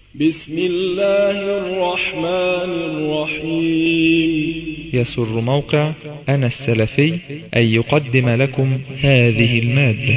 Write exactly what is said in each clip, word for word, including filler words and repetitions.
بسم الله الرحمن الرحيم. يسر موقع أنا السلفي أن يقدم لكم هذه المادة.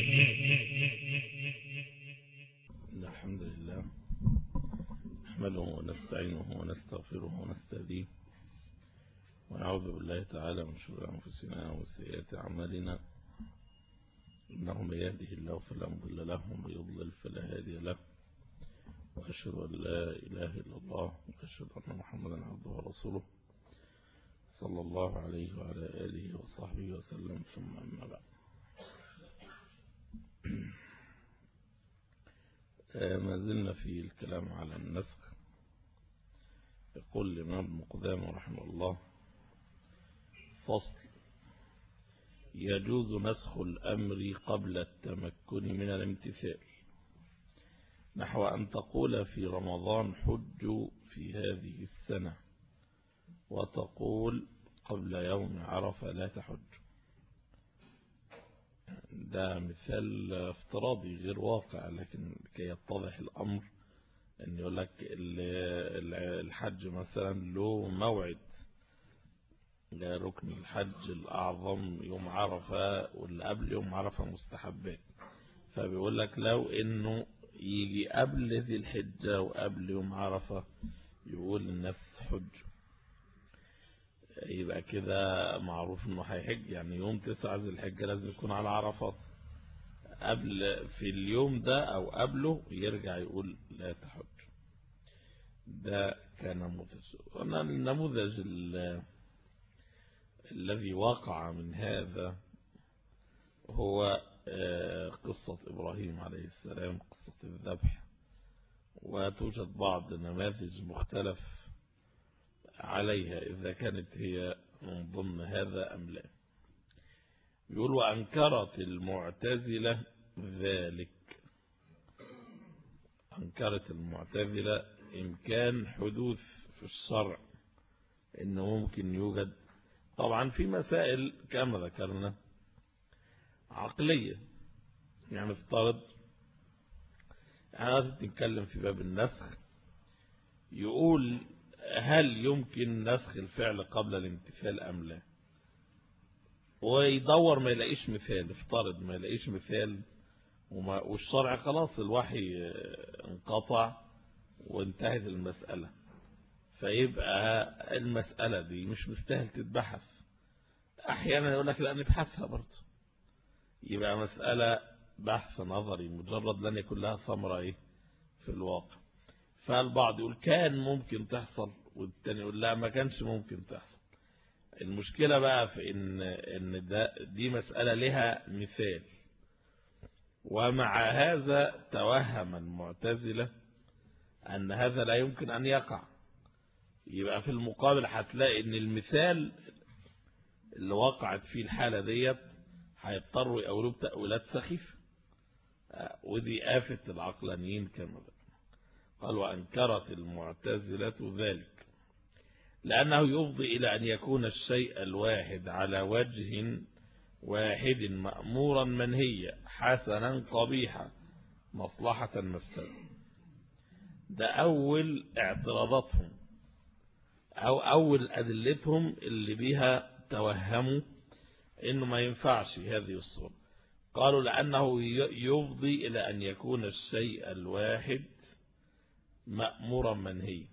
الحمد لله نحمده ونستعينه ونستغفره ونستهديه ونعوذ بالله تعالى من شرور أنفسنا وسيئات أعمالنا، إنه من يهده الله فلا مضل له ومن يضلل فلا هادي له، وأشهد أن لا إله إلا الله وأشهد أن محمدا عبده ورسوله صلى الله عليه وعلى آله وصحبه وسلم، ثم أما بعد. ما زلنا في الكلام على النسخ. يقول الإمام ابن قدامة رحمه الله: فصل: يجوز نسخ الأمر قبل التمكن من الامتثال، نحو أن تقول في رمضان حج في هذه السنة، وتقول قبل يوم عرفة لا تحج. ده مثال افتراضي غير واقع، لكن كي يتضح الأمر أن يقول لك الحج مثلا له موعد، ركن الحج الأعظم يوم عرفة، واللي قبل يوم عرفة مستحبات، فبيقول لك لو إنه يجي قبل ذي الحجة وقبل يوم عرفة يقول الناس حج، يبقى كده معروف انه هيحج. يعني يوم تسعة ذي الحجة لازم يكون على عرفات، قبل في اليوم ده او قبله يرجع يقول لا تحج. ده كان نموذج. وانا النموذج الذي وقع من هذا هو قصة إبراهيم عليه السلام، قصة الذبح، وتوجد بعض نماذج مختلف عليها إذا كانت هي من ضمن هذا أم لا. يقول: وأنكرت المعتزلة ذلك. أنكرت المعتزلة إمكان حدوث في الشرع، إنه ممكن يوجد. طبعا في مسائل كما ذكرنا عقلية، يعني افترض أنا نتكلم في باب النسخ، يقول هل يمكن نسخ الفعل قبل الامتثال أم لا، ويدور ما يلاقيش مثال. افترض ما يلاقيش مثال، وما والشرع خلاص الوحي انقطع وانتهت المسألة، فيبقى المسألة دي مش مستاهل تتبحث. أحيانا يقول لك لا نبحثها برضه، يبقى مسألة بحث نظري مجرد لن يكون لها ثمرة ايه في الواقع. فالبعض يقول كان ممكن تحصل، والتاني يقول لا ما كانش ممكن تحصل. المشكلة بقى في ان ان ده دي مسألة لها مثال، ومع هذا توهم المعتزلة ان هذا لا يمكن ان يقع. يبقى في المقابل هتلاقي ان المثال اللي وقعت فيه الحالة ديت هيضطروا يقولوا بتأويلات سخيفة، ودي آفة العقلانيين كما ذكر. قال: وأنكرت المعتزلة ذلك لأنه يفضي إلى أن يكون الشيء الواحد على وجه واحد مأمورا منهيا، حسنا قبيحا، مصلحة مفسدة. ده أول اعتراضاتهم أو أول أدلتهم اللي بها توهموا إنه ما ينفعش هذه الصورة. قالوا لأنه يفضي إلى أن يكون الشيء الواحد مأمورا منهي.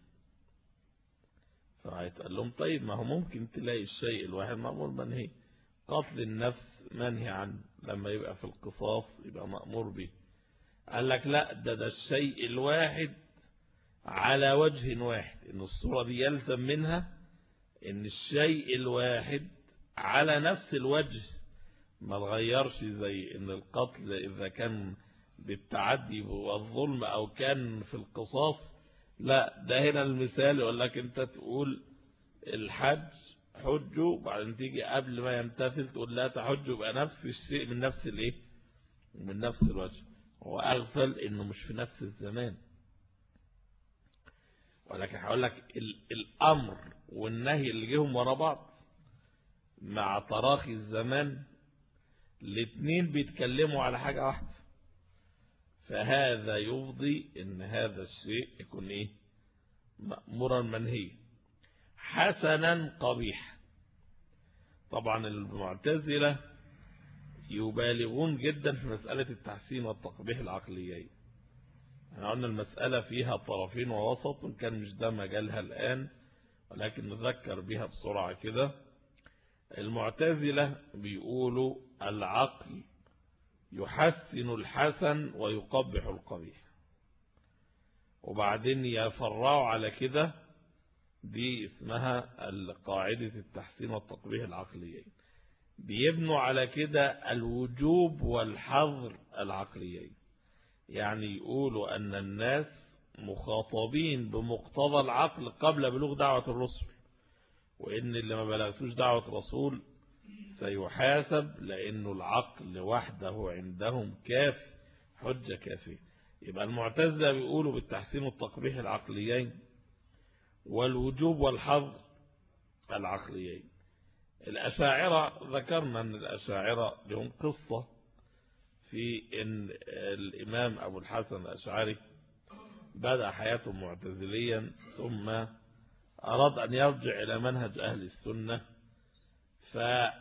فهيتقال لهم طيب ما هو ممكن تلاقي الشيء الواحد مأمور منهي. قتل النفس منهي عنه، لما يبقى في القصاص يبقى مأمور به. قال لك لا، ده ده الشيء الواحد على وجه واحد، إن الصورة دي يلزم منها إن الشيء الواحد على نفس الوجه، ما تغيرش، زي إن القتل إذا كان بالتعدي والظلم أو كان في القصاص، لا ده هنا المثال يقول لك أنت تقول الحج حجه، بعدين تيجي قبل ما يمتثل تقول لا تحج، يبقى نفس الشيء من نفس الايه من نفس الوجه. هو أغفل إنه مش في نفس الزمان، ولكن هقول لك الأمر والنهي اللي جيهم ورا بعض مع تراخي الزمان، الاثنين بيتكلموا على حاجة واحدة. فهذا يفضي ان هذا الشيء يكون ايه مأمورا منهيا. حسنا قبيح. طبعا المعتزلة يبالغون جدا في مسألة التحسين والتقبيح العقليين. احنا قلنا المسألة فيها طرفين ووسط، وإن كان مش ده مجالها الآن ولكن نذكر بها بسرعة كده. المعتزلة بيقولوا العقل يحسن الحسن ويقبح القبيح، وبعدين يفرعوا على كده، دي اسمها قاعدة التحسين والتقبيح العقليين. بيبنوا على كده الوجوب والحظر العقليين، يعني يقولوا أن الناس مخاطبين بمقتضى العقل قبل بلوغ دعوة الرسل، وإن اللي ما بلغتوش دعوة الرسول سيحاسب، لأنه العقل وحده عندهم كاف حجة كافية. يبقى المعتزلة بيقولوا بالتحسين والتقبيح العقليين والوجوب والحظر العقليين. الأشاعرة ذكرنا أن الأشاعرة لهم قصة في أن الإمام أبو الحسن الأشعري بدأ حياته معتزليا، ثم أراد أن يرجع إلى منهج أهل السنة، ف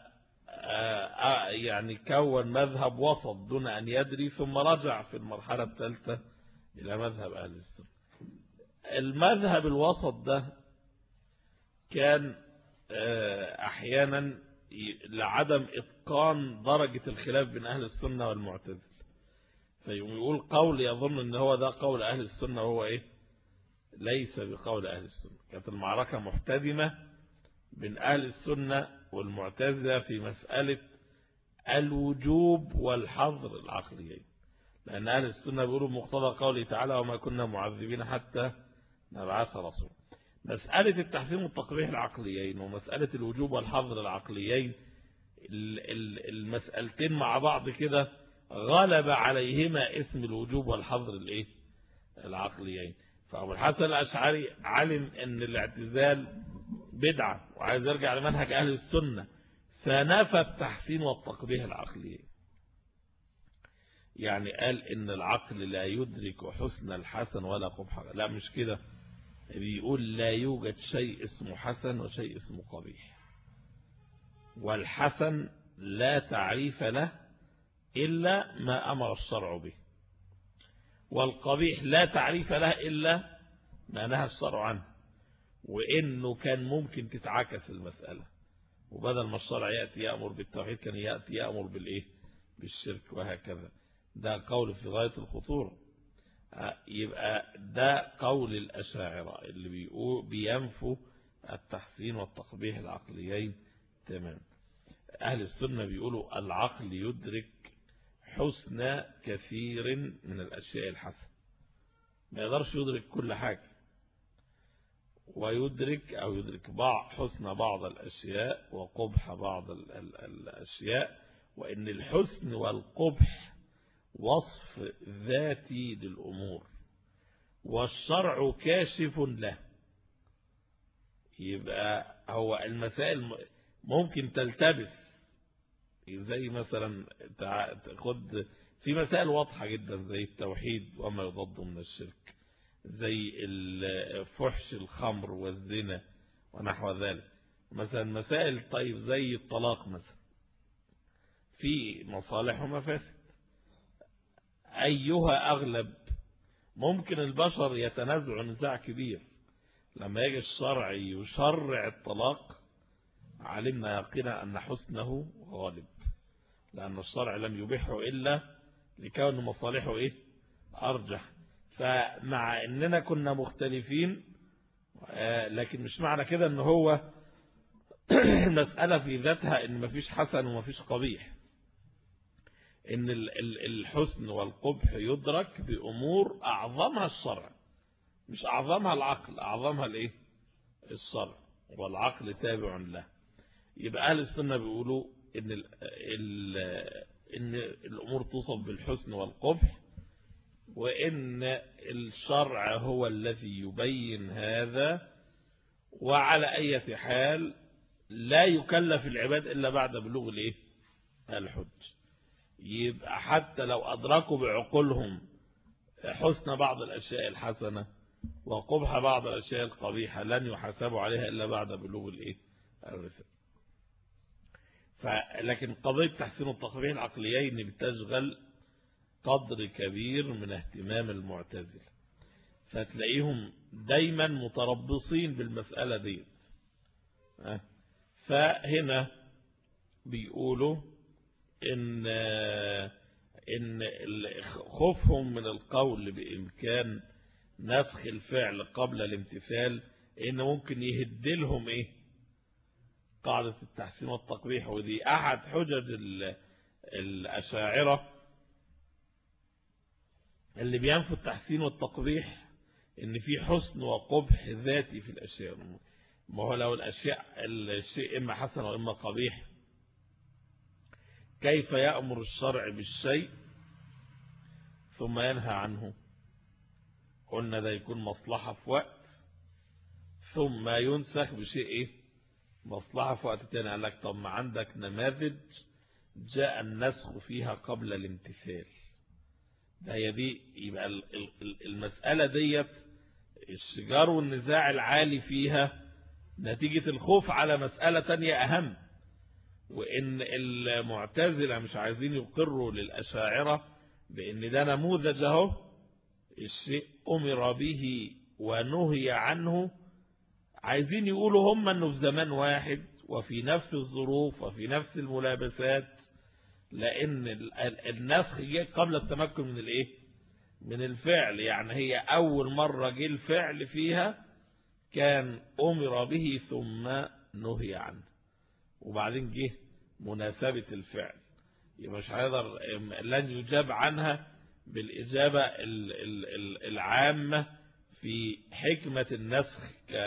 يعني كون مذهب وسط دون أن يدري، ثم رجع في المرحلة الثالثة إلى مذهب أهل السنة. المذهب الوسط ده كان أحيانا لعدم إتقان درجة الخلاف بين أهل السنة والمعتزلة، فيقول قول يظن أن هو ده قول أهل السنة وهو إيه ليس بقول أهل السنة. كانت المعركة محتدمة بين أهل السنة والمعتزلة في مسألة الوجوب والحظر العقليين، لأن أهل السنة بيقولوا مقتضى قوله تعالى وما كنا معذبين حتى نبعث رسول. مسألة التحسين والتقبيح العقليين ومسألة الوجوب والحظر العقليين، المسألتين مع بعض كده غلب عليهما اسم الوجوب والحظر الايه العقليين. فأبو الحسن الأشعري علم أن الاعتزال بدعة وعايز يرجع لمنهج أهل السنة، فنفى التحسين والتقبيح العقليين. يعني قال إن العقل لا يدرك حسن الحسن ولا قبح، لا مش كده، بيقول لا يوجد شيء اسمه حسن وشيء اسمه قبيح، والحسن لا تعريف له إلا ما أمر الشرع به، والقبيح لا تعريف له إلا ما نهى الشرع عنه. وإنه كان ممكن تتعكس المسألة، وبدل ما الشرع يأتي يأمر بالتوحيد كان يأتي يأمر بالإيه بالشرك وهكذا. ده قول في غاية الخطورة. يبقى ده قول الأشاعرة اللي بيقول بينفوا التحسين والتقبيح العقليين تمام. أهل السنة بيقولوا العقل يدرك حسن كثير من الأشياء الحسنة، ما يقدرش يدرك كل حاجة، ويدرك أو يدرك بعض حسن بعض الأشياء وقبح بعض الأشياء، وإن الحسن والقبح وصف ذاتي للأمور والشرع كاشف له. يبقى هو المسائل ممكن تلتبس، زي مثلا تاخد في مسائل واضحة جدا زي التوحيد وما يضاد من الشرك، زي فحش الخمر والزنا ونحو ذلك. مثلا مسائل طيب زي الطلاق مثلا، في مصالح ومفاسد، أيها أغلب؟ ممكن البشر يتنازعوا نزاع كبير، لما يجي الشرع يشرع الطلاق علمنا يقينا أن حسنه غالب، لأن الشرع لم يبيحه إلا لكون مصالحه إيه أرجح. فمع أننا كنا مختلفين، لكن مش معنى كده أن هو المسألة في ذاتها أن مفيش حسن ومفيش قبيح. ان الحسن والقبح يدرك بأمور أعظمها الشرع، مش أعظمها العقل، أعظمها الايه الشرع، والعقل تابع له. يبقى أهل السنة بيقولوا ان ال ال ان الأمور توصف بالحسن والقبح، وان الشرع هو الذي يبين هذا، وعلى أي حال لا يكلف العباد إلا بعد بلوغ الايه الحج. يبقى حتى لو أدركوا بعقولهم حسن بعض الأشياء الحسنة وقبح بعض الأشياء القبيحة لن يحاسبوا عليها إلا بعد بلوغ الإيه الرسالة. لكن قضية تحسين التقبيح العقليين بتشغل قدر كبير من اهتمام المعتزلة، فتلاقيهم دايما متربصين بالمسألة دي. فهنا بيقولوا إن إن خوفهم من القول بإمكان نسخ الفعل قبل الامتثال إن ممكن يهدلهم إيه قاعدة التحسين والتقبيح. ودي أحد حجج الأشاعرة اللي بينفوا التحسين والتقبيح، إن في حسن وقبح ذاتي في الأشياء. ما هو لو الأشياء الشيء إما حسن وإما قبيح، كيف يأمر الشرع بالشيء ثم ينهى عنه؟ قلنا ده يكون مصلحة في وقت ثم ينسخ بشيء إيه مصلحة في وقت تاني. قال لك طب ما عندك نماذج جاء النسخ فيها قبل الامتثال، ده هي دي. يبقى المسألة ديت الشجار والنزاع العالي فيها نتيجة الخوف على مسألة تانية أهم، وإن المعتزلة مش عايزين يقروا للأشاعرة بإن ده نموذج اهو الشيء أمر به ونهي عنه. عايزين يقولوا هم أنه في زمان واحد وفي نفس الظروف وفي نفس الملابسات، لأن النسخ جاء قبل التمكن من الإيه من الفعل. يعني هي أول مرة جاء الفعل فيها كان أمر به ثم نهي عنه، وبعدين جه مناسبة الفعل، يبقى مش هيقدر لن يجاب عنها بالإجابة العامة في حكمة النسخ،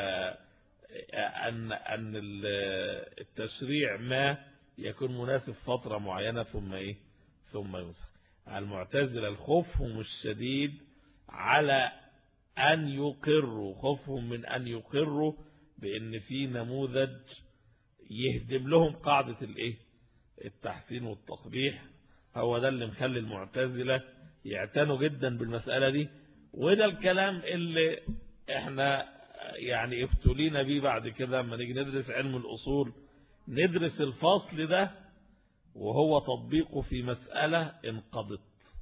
أن أن التشريع ما يكون مناسب فترة معينة ثم إيه ثم ينسخ. المعتزلة الخوفهم الشديد على أن يقروا، خوفهم من أن يقروا بأن في نموذج يهدم لهم قاعدة الإيه التحسين والتقبيح. هو ده اللي مخلي المعتزلة يعتنوا جدا بالمسألة دي، وده الكلام اللي احنا يعني ابتلينا بيه بعد كده لما نيجي ندرس علم الأصول، ندرس الفصل ده وهو تطبيقه في مسألة انقضت.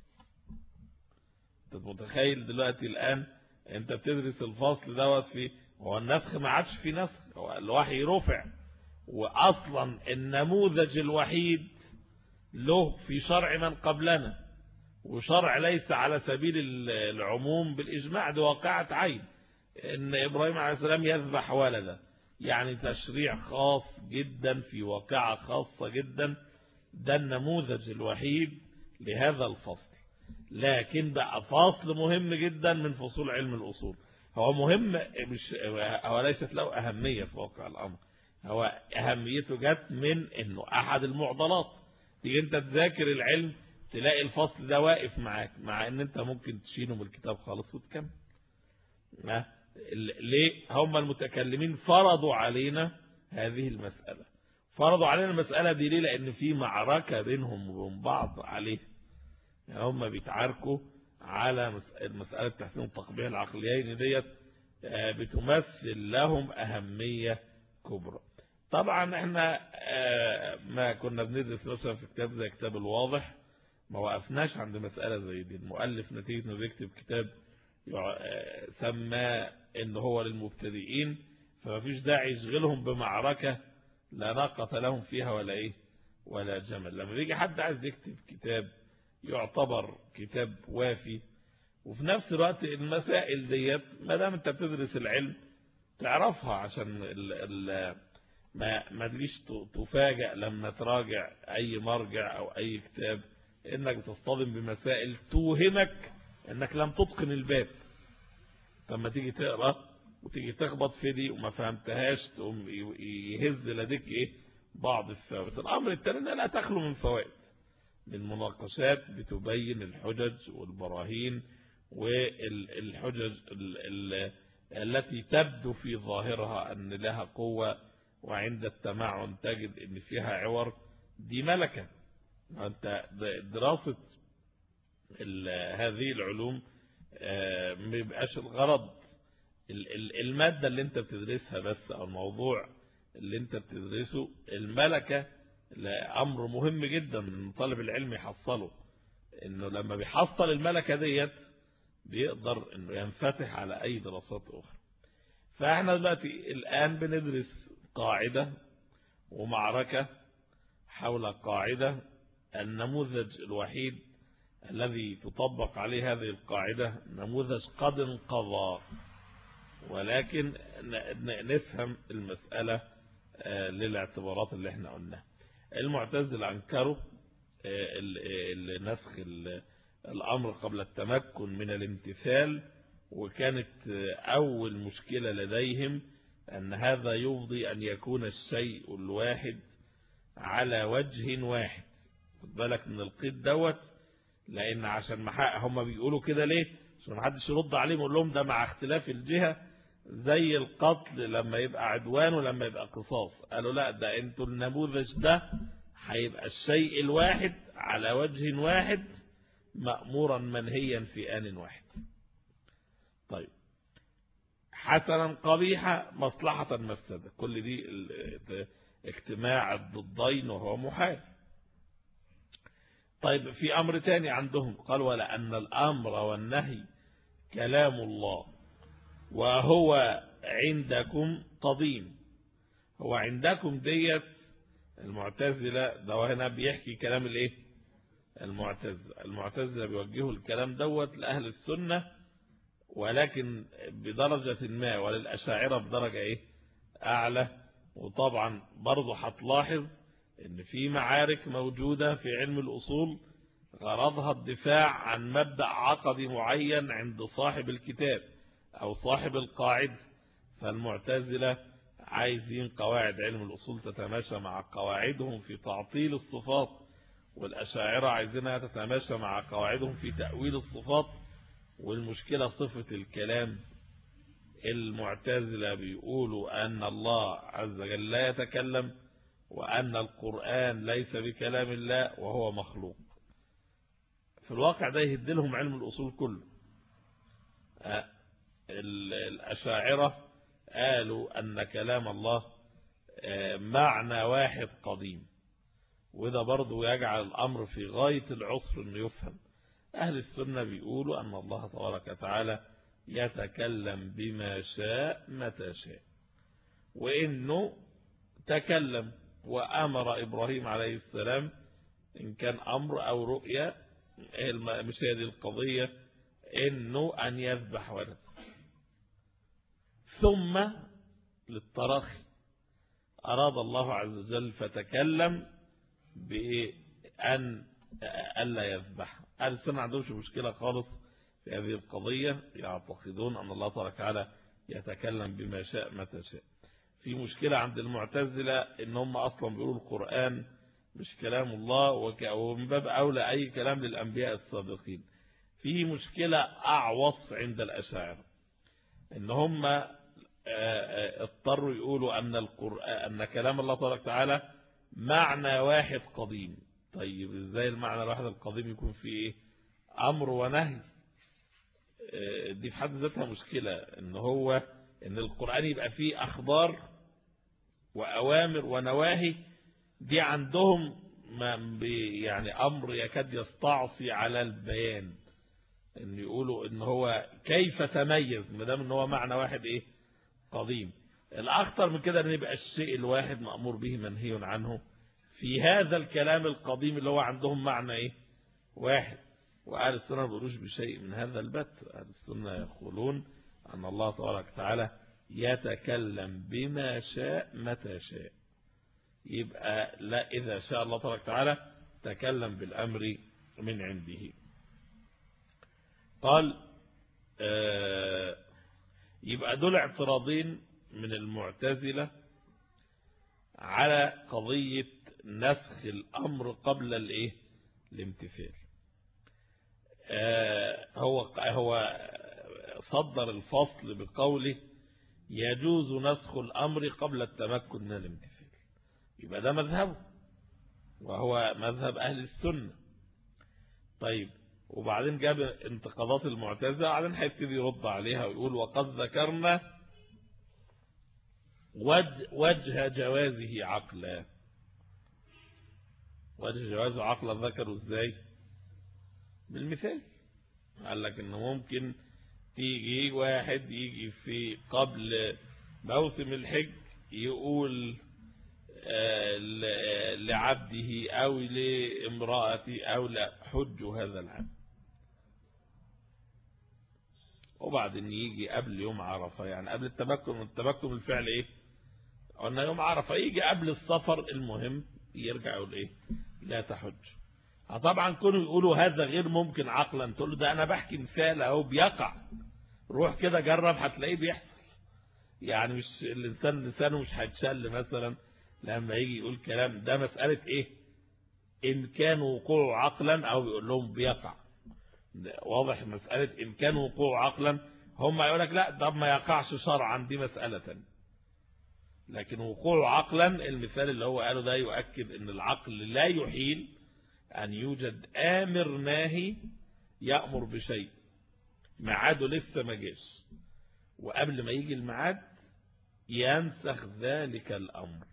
انت متخيل دلوقتي الآن انت بتدرس الفصل دوت في هو النسخ ما عادش في نسخ، هو الوحي رفع، وأصلا النموذج الوحيد له في شرع من قبلنا، وشرع ليس على سبيل العموم بالإجماع، ده واقعة عين إن إبراهيم عليه السلام يذبح ولده، يعني تشريع خاص جدا في واقعة خاصة جدا، ده النموذج الوحيد لهذا الفصل. لكن بقى فصل مهم جدا من فصول علم الأصول، هو مهم مش هو ليست له أهمية في واقع الأمر، هو أهميته جت من إنه أحد المعضلات. تيجي أنت تذاكر العلم تلاقي الفصل ده واقف معاك، مع ان انت ممكن تشيله من الكتاب خالص وتكمل. ليه؟ هم المتكلمين فرضوا علينا هذه المسألة، فرضوا علينا المسألة دي ليه؟ لان في معركة بينهم وبين بعض عليه، يعني هم بيتعاركوا على مسألة تحسين التقبيح العقليين ديت، بتمثل لهم أهمية كبرى. طبعا احنا ما كنا بندرس مثلا في كتاب زي كتاب الواضح ما وقفناش عند مسألة زي دي. المؤلف نتيجة انه بيكتب كتاب سماه ان هو للمبتدئين، فما فيش داعي يشغلهم بمعركة لا ناقة لهم فيها ولا ايه ولا جمل. لما بيجي حد عايز يكتب كتاب يعتبر كتاب وافي، وفي نفس الوقت المسائل ديت ما دام انت بتدرس العلم تعرفها، عشان ال ال ما ما تجيش تفاجأ لما تراجع اي مرجع او اي كتاب انك تصطدم بمسائل توهمك انك لم تتقن الباب، لما تيجي تقرأ وتيجي تخبط في دي وما فهمتهاش تقوم يهز لديك ايه بعض الثوابت. الامر الثاني لا تخلو من فوائد، المناقشات بتبين الحجج والبراهين والحجج التي تبدو في ظاهرها ان لها قوة، وعند التمعن تجد ان فيها عور، دي ملكة. انت دراسة هذه العلوم ما يبقاش الغرض المادة اللي انت بتدرسها بس او الموضوع اللي انت بتدرسه. الملكة امر مهم جدا ان طالب العلم يحصله، انه لما بيحصل الملكة ديت بيقدر انه ينفتح على اي دراسات اخرى. فاحنا دلوقتي الان بندرس قاعدة ومعركة حول قاعدة، النموذج الوحيد الذي تطبق عليه هذه القاعدة نموذج قد انقضى، ولكن نفهم المسألة للاعتبارات اللي احنا قلناها. المعتزلة انكروا نسخ الأمر قبل التمكن من الامتثال، وكانت أول مشكلة لديهم أن هذا يفضي أن يكون الشيء الواحد على وجه واحد. خد بالك من القيد دوت، لأن عشان ما هم بيقولوا كده ليه؟ عشان ما حدش يرد عليهم يقول لهم ده مع اختلاف الجهة، زي القتل لما يبقى عدوان ولما يبقى قصاص. قالوا لا، ده انتوا النموذج ده هيبقى الشيء الواحد على وجه واحد مأمورا منهيا في آن واحد. طيب، حسنا قبيحة مصلحة مفسدة، كل دي اجتماع الضدين وهو محال. طيب، في أمر تاني عندهم قال ولا أن الأمر والنهي كلام الله وهو عندكم قديم. هو عندكم ديت المعتزلة، ده هنا بيحكي كلام الايه المعتزلة. المعتزلة بيوجهوا الكلام دوت لأهل السنة، ولكن بدرجة ما، وللأشاعرة بدرجة ايه أعلى. وطبعا برضو هتلاحظ ان في معارك موجودة في علم الأصول غرضها الدفاع عن مبدأ عقدي معين عند صاحب الكتاب أو صاحب القاعدة. فالمعتزلة عايزين قواعد علم الأصول تتماشى مع قواعدهم في تعطيل الصفات، والأشاعرة عايزينها تتماشى مع قواعدهم في تأويل الصفات. والمشكلة صفة الكلام. المعتزلة بيقولوا أن الله عز وجل لا يتكلم، وأن القرآن ليس بكلام الله وهو مخلوق. في الواقع ده يهدلهم علم الأصول كله. الأشاعرة قالوا أن كلام الله معنى واحد قديم، وده برضو يجعل الأمر في غاية العسر أنه يفهم. أهل السنة بيقولوا أن الله تبارك وتعالى يتكلم بما شاء متى شاء، وإنه تكلم وأمر إبراهيم عليه السلام إن كان أمر أو رؤية، مش هذه القضية، إنه أن يذبح ولد. ثم للتراخي أراد الله عز وجل فتكلم بأن ألا يذبح. أهل السنة ما عندهمش مشكلة خالص في هذه القضية، يعتقدون أن الله تبارك وتعالى يتكلم بما شاء متى شاء. في مشكلة عند المعتزلة إن هم أصلا بيقولوا القرآن مش كلام الله، ومن باب أولى أي كلام للأنبياء السابقين. في مشكلة أعوص عند الأشاعرة، إن هم اضطروا يقولوا أن القرآن أن كلام الله تبارك وتعالى معنى واحد قديم. طيب ازاي المعنى الواحد القديم يكون فيه أمر ونهي؟ دي في حد ذاتها مشكلة، إن هو إن القرآن يبقى فيه أخبار وأوامر ونواهي. دي عندهم يعني أمر يكاد يستعصي على البيان، إن يقولوا إن هو كيف تميز ما دام إن هو معنى واحد إيه قديم. الأخطر من كده إن يبقى الشيء الواحد مأمور به منهي عنه في هذا الكلام القديم اللي هو عندهم معنى إيه واحد. وأهل السنة ما بيقولوش بشيء من هذا البت. أهل السنة يقولون أن الله تبارك وتعالى يتكلم بما شاء متى شاء. يبقى لا، إذا شاء الله تبارك وتعالى تكلم بالأمر من عنده. قال آه يبقى دول اعتراضين من المعتزلة على قضية نسخ الأمر قبل الايه الامتثال. آه هو هو صدر الفصل بقوله يجوز نسخ الأمر قبل التمكن من الامتثال. يبقى ده مذهبه وهو مذهب أهل السنة. طيب، وبعدين جاب انتقادات المعتزلة، بعدين هيبتدي يرد عليها ويقول وقد ذكرنا وجه جوازه عقلا. وجه جوازه عقلا ذكروا ازاي؟ بالمثال. قال لك انه ممكن تيجي واحد يجي في قبل موسم الحج يقول لعبده او لامرأته او لا حجوا هذا العام، وبعدين يجي قبل يوم عرفة، يعني قبل التمكن. التمكن الفعل ايه؟ قلنا يوم عرفة. يجي قبل السفر، المهم يرجع يقول ايه؟ لا تحج. طبعا كانوا يقولوا هذا غير ممكن عقلا، تقول له ده انا بحكي مثال اهو بيقع، روح كده جرب هتلاقيه بيحصل. يعني مش الانسان لسانه مش هيتشل مثلا لما يجي يقول كلام، ده مسألة ايه؟ ان كان وقوعه عقلا او يقول لهم بيقع. واضح مسألة ان كان وقوعه عقلا، هم يقول لك لا ده ما يقعش شرعا، دي مسألة تانية. لكن وقوعه عقلا، المثال اللي هو قاله ده يؤكد ان العقل لا يحيل ان يوجد امر ناهي يأمر بشيء ميعاده لسه ما جاش، وقبل ما يجي الميعاد ينسخ ذلك الامر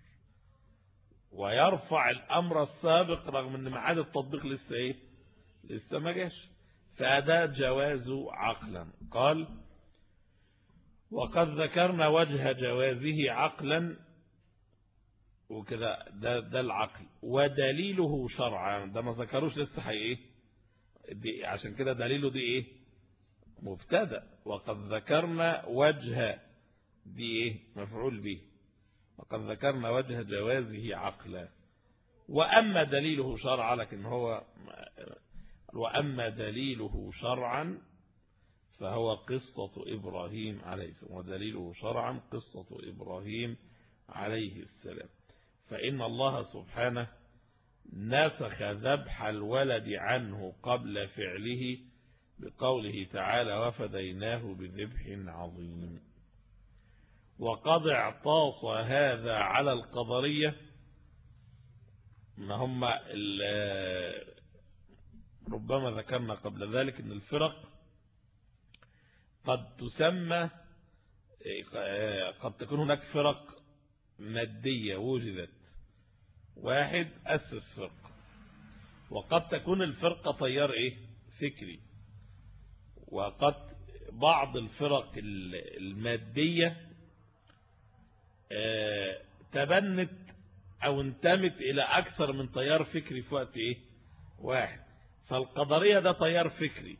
ويرفع الامر السابق رغم ان ميعاد التطبيق لسه ايه؟ لسه ما جاش. فده جوازه عقلا. قال وقد ذكرنا وجه جوازه عقلا، وكده ده, ده العقل. ودليله شرعا، ده ما ذكروش لسه حي ايه دي، عشان كده دليله دي ايه؟ مبتدا. وقد ذكرنا وجه دي ايه؟ مفعول به. وقد ذكرنا وجه جوازه عقلا. واما دليله شرعا، لكن هو واما دليله شرعا فهو قصة إبراهيم عليه السلام. ودليله شرعا قصة إبراهيم عليه السلام. فإن الله سبحانه نسخ ذبح الولد عنه قبل فعله بقوله تعالى وفديناه بذبح عظيم. وقد اعطاس هذا على القدرية، ما هم ربما ذكرنا قبل ذلك ان الفرق قد تسمى، قد تكون هناك فرق مادية وجدت، واحد أسس فرقة، وقد تكون الفرقة تيار ايه؟ فكري. وقد بعض الفرق المادية تبنت او انتمت الى اكثر من تيار فكري في وقت ايه؟ واحد. فالقدرية ده تيار فكري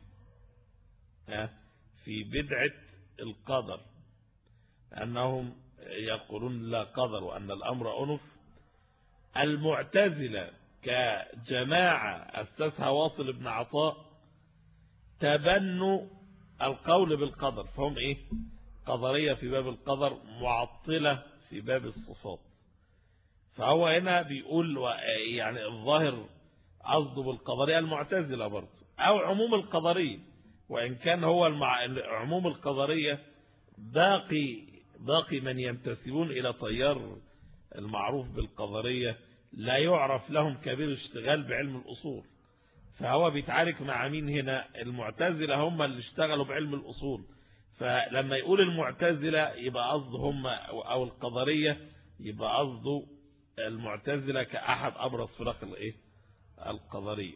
في بدعة القدر، أنهم يقولون لا قدر وأن الأمر أنف. المعتزلة كجماعة أسسها واصل بن عطاء تبنوا القول بالقدر، فهم إيه؟ قدرية في باب القدر، معطلة في باب الصفات. فهو هنا بيقول يعني الظاهر قصده بالقدرية المعتزلة برضه أو عموم القدرية، وإن كان هو المع... عموم القدرية باقي باقي من ينتسبون إلى تيار المعروف بالقدرية لا يعرف لهم كبير اشتغال بعلم الأصول. فهو بيتعارك مع مين هنا؟ المعتزلة هم اللي اشتغلوا بعلم الأصول. فلما يقول المعتزلة يبقى قصده هم، أو القدرية يبقى قصده المعتزلة كأحد أبرز فرق الايه؟ القدرية.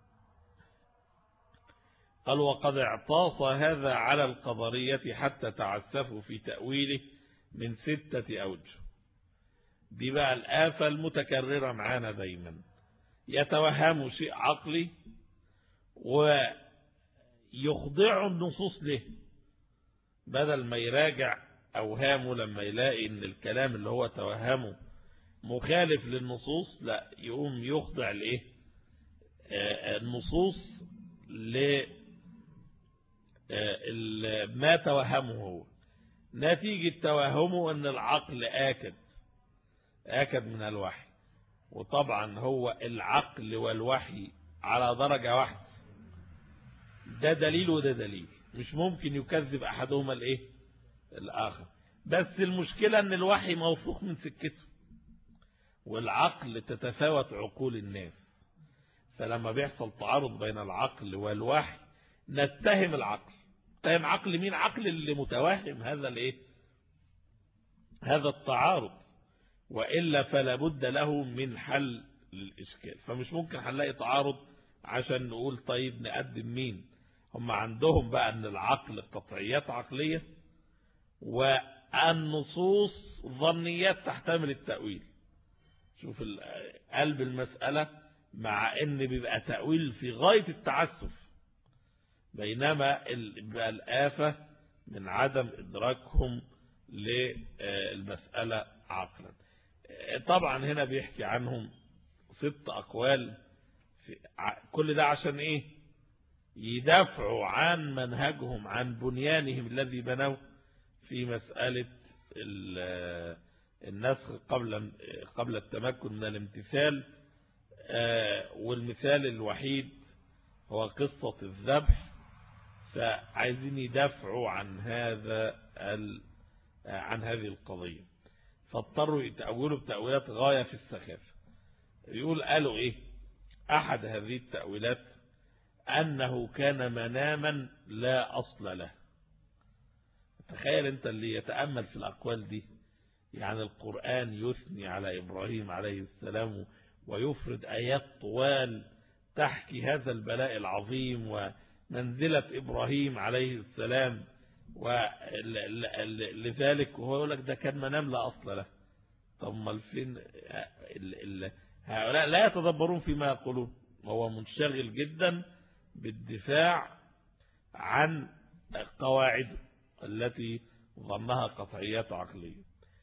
قال وقد اعطاس هذا على القدرية حتى تعسفوا في تأويله من ستة أوجه. دي بقى الآفة المتكررة معانا دايما، يتوهموا شيء عقلي ويخضعوا النصوص له، بدل ما يراجع أوهامه لما يلاقي ان الكلام اللي هو توهمه مخالف للنصوص، لا يقوم يخضع الايه؟ النصوص لما توهمه هو. نتيجة توهمه ان العقل آكد آكد من الوحي، وطبعا هو العقل والوحي على درجة واحدة، ده دليل وده دليل، مش ممكن يكذب أحدهما الايه؟ الآخر. بس المشكلة ان الوحي موثوق من سكته، والعقل تتفاوت عقول الناس، فلما بيحصل تعارض بين العقل والوحي نتهم العقل. طيب عقل مين؟ عقل اللي متوهم هذا الايه هذا التعارض، وإلا فلا بد له من حل للإشكال. فمش ممكن هنلاقي تعارض عشان نقول طيب نقدم مين. هم عندهم بقى أن العقل قطعيات عقلية والنصوص ظنيات تحتمل التأويل. شوف قلب المسألة، مع أن بيبقى تأويل في غاية التعسف، بينما الآفة من عدم إدراكهم للمسألة عقلا. طبعا هنا بيحكي عنهم ست أقوال، كل ده عشان إيه؟ يدافعوا عن منهجهم، عن بنيانهم الذي بنوه في مسألة النسخ قبل قبل التمكن من الامتثال. والمثال الوحيد هو قصة الذبح، فعايزين يدافعوا عن هذا عن هذه القضية، فاضطروا يتأولوا بتأويلات غاية في السخافة. يقول قالوا إيه؟ أحد هذه التأويلات أنه كان مناما لا أصل له. تخيل أنت اللي يتأمل في الأقوال دي، يعني القرآن يثني على إبراهيم عليه السلام ويفرد آيات طوال تحكي هذا البلاء العظيم ومنزلة إبراهيم عليه السلام، ولذلك هو يقول لك ده كان منام لا أصل له. طب ما الفين هؤلاء لا يتدبرون فيما يقولون، هو منشغل جدا بالدفاع عن قواعد التي ظنها قطعيات عقلية.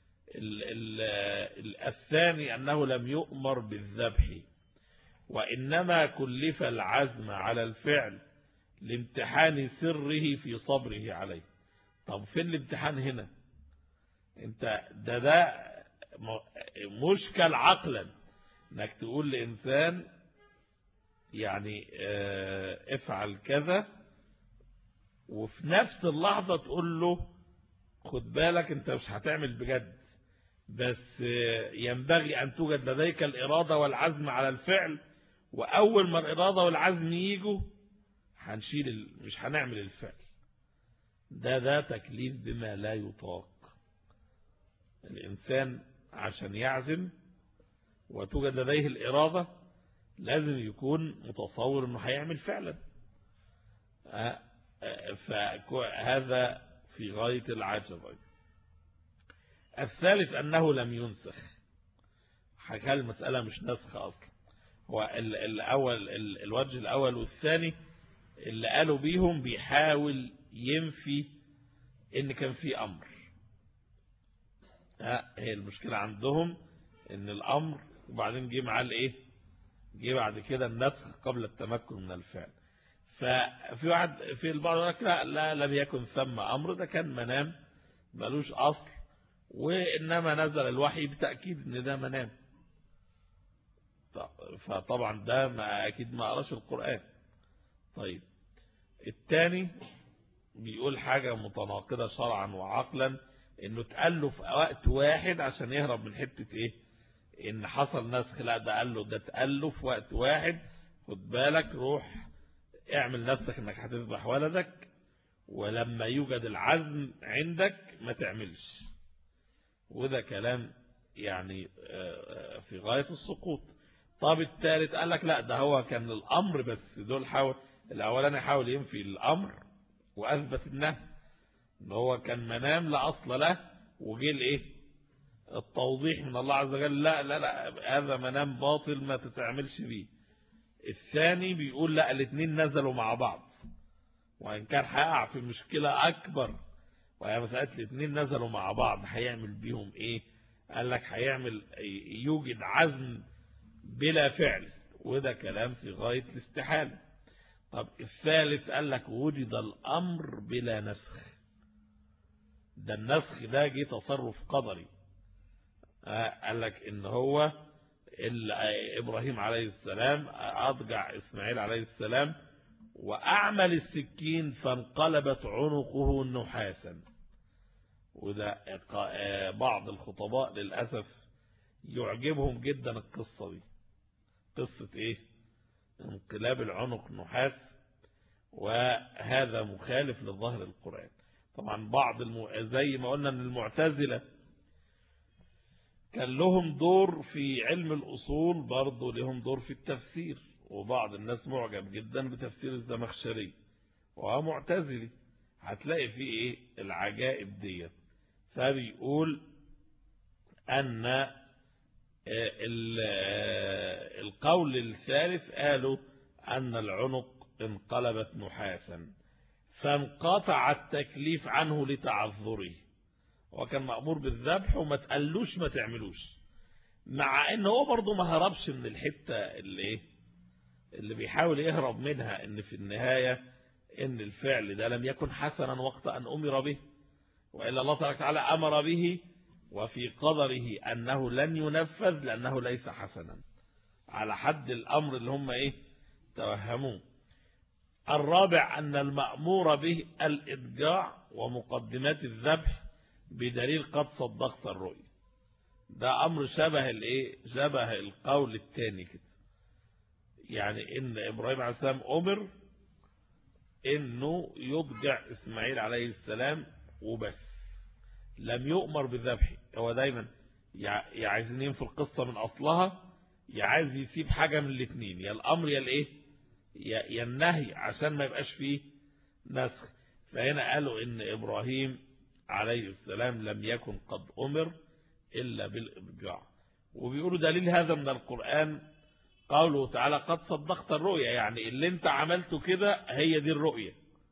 الثاني أنه لم يؤمر بالذبح، وإنما كلف العزم على الفعل لامتحان سره في صبره عليه. طب فين الامتحان هنا؟ انت ده ده مشكل عقلا انك تقول لإنسان يعني اه افعل كذا، وفي نفس اللحظة تقول له خد بالك انت مش هتعمل بجد، بس ينبغي أن توجد لديك الإرادة والعزم على الفعل، وأول ما الإرادة والعزم يجوا هنشيل مش هنعمل الفعل. ده ده تكليف بما لا يطاق. الإنسان عشان يعزم وتوجد لديه الإرادة لازم يكون متصور أنه هيعمل فعلا. فهذا في غاية العجب. الثالث أنه لم ينسخ، حكى المسألة مش نسخ أصلا. هو الأول الوجه الأول والثاني اللي قالوا بيهم بيحاول ينفي إن كان في أمر. هي المشكلة عندهم إن الأمر وبعدين جه معاه الإيه؟ جه بعد كده النسخ قبل التمكن من الفعل. ففي واحد في البعض يقول لك لا لا لم يكن ثم أمر، ده كان منام ملوش أصل، وإنما نزل الوحي بتأكيد إن ده منام. فطبعا ده ما أكيد ما قراش القرآن. طيب الثاني بيقول حاجة متناقضة شرعا وعقلا، إنه تقال له في وقت واحد عشان يهرب من حتة إيه إن حصل نسخ. لا ده قال له ده تقال له في وقت واحد خد بالك روح اعمل نفسك إنك هتذبح ولدك، ولما يوجد العزم عندك ما تعملش. وده كلام يعني في غاية السقوط. طب الثالث قال لك لا ده هو كان الأمر، بس دول حاول الأولاني حاول ينفي الأمر وأثبت النهي، إن هو كان منام لا أصل له، وجه الإيه التوضيح من الله عز وجل لا لا لا هذا منام باطل ما تتعملش بيه. الثاني بيقول لا الاثنين نزلوا مع بعض، وإن كان هيقع في مشكلة أكبر وهي مسألة الاثنين نزلوا مع بعض هيعمل بيهم إيه؟ قال لك هيعمل يوجد عزم بلا فعل، وده كلام في غاية الاستحالة. طب الثالث قال لك وجد الأمر بلا نسخ، ده النسخ ده جه تصرف قدري. قال لك إن هو إبراهيم عليه السلام أضجع إسماعيل عليه السلام وأعمل السكين فانقلبت عنقه نحاسا. وده بعض الخطباء للأسف يعجبهم جدا القصة دي. قصة إيه؟ انقلاب العنق نحاس، وهذا مخالف للظاهر القرآن. طبعا بعض الم... زي ما قلنا ان المعتزلة كان لهم دور في علم الأصول، برضو لهم دور في التفسير، وبعض الناس معجب جدا بتفسير الزمخشري وهو معتزلي، هتلاقي فيه ايه العجائب ديت. فبيقول ان القول الثالث قالوا ان العنق انقلبت نحاسا فانقطع التكليف عنه لتعذره، وكان مأمور بالذبح وما تقلوش ما تعملوش، مع ان هو برضه ما هربش من الحتة اللي ايه اللي بيحاول يهرب منها، ان في النهاية ان الفعل ده لم يكن حسنا وقت ان امر به، وإلا الله تبارك وتعالى امر به وفي قدره انه لن ينفذ لانه ليس حسنا، على حد الامر اللي هم ايه توهموه. الرابع ان المأمور به الإضجاع ومقدمات الذبح بدليل قد صدقت الرؤيا. ده امر شبه الايه شبه القول الثاني كده، يعني ان ابراهيم عليه السلام امر انه يضجع اسماعيل عليه السلام وبس، لم يؤمر بالذبح. هو دايما يا عايزين ينفي القصه من اصلها، يا عايز يسيب حاجه من الاثنين، يا الامر يا الايه يا النهي، عشان ما يبقاش فيه نسخ. فهنا قالوا ان ابراهيم عليه السلام لم يكن قد امر الا بالاضجاع، وبيقولوا دليل هذا من القرآن قوله تعالى قد صدقت الرؤيا، يعني اللي انت عملته كده هي دي الرؤيا.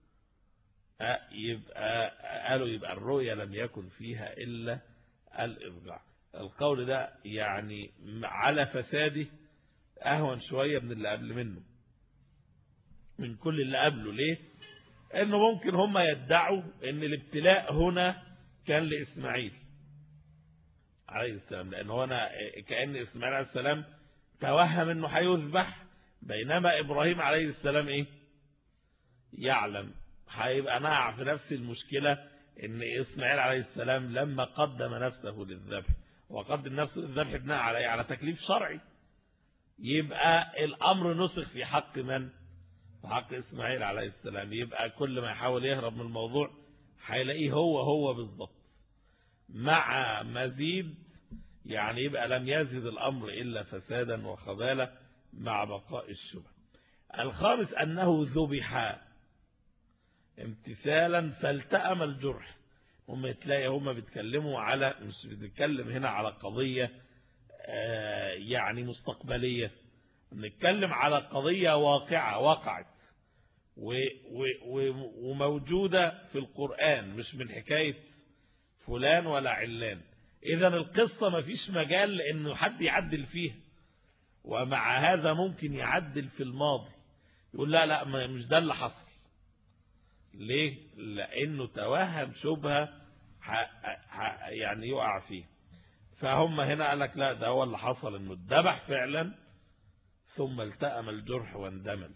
يبقى قالوا يبقى الرؤيا لم يكن فيها الا الاضجاع. القول ده يعني على فساده اهون شوية من اللي قبل منه، من كل اللي قبله. ليه؟ انه ممكن هم يدعوا ان الابتلاء هنا كان لإسماعيل عليه السلام، لان هنا كأن إسماعيل عليه السلام توهم انه هيذبح، بينما ابراهيم عليه السلام ايه يعلم هيبقى نقع في نفس المشكلة، ان اسماعيل عليه السلام لما قدم نفسه للذبح وقدم نفسه للذبح بناء على على تكليف شرعي، يبقى الامر نسخ في حق من؟ في حق اسماعيل عليه السلام. يبقى كل ما يحاول يهرب من الموضوع هيلاقيه هو هو بالضبط، مع مزيد يعني يبقى لم يزد الامر الا فسادا وخبالة مع بقاء الشبه. الخامس انه ذبح امتثالا فالتأم الجرح. هم تلاقي هم بيتكلموا على، مش بنتكلم هنا على قضية آه يعني مستقبلية، بنتكلم على قضية واقعة وقعت و و و وموجودة في القرآن، مش من حكاية فلان ولا علان. إذا القصة ما فيش مجال لأنه حد يعدل فيها، ومع هذا ممكن يعدل في الماضي يقول لا لا مش ده اللي حصل. ليه؟ لأنه توهم شبهة يعني يقع فيه. فهم هنا قال لك لا ده هو اللي حصل، انه اتذبح فعلا ثم التأم الجرح واندمل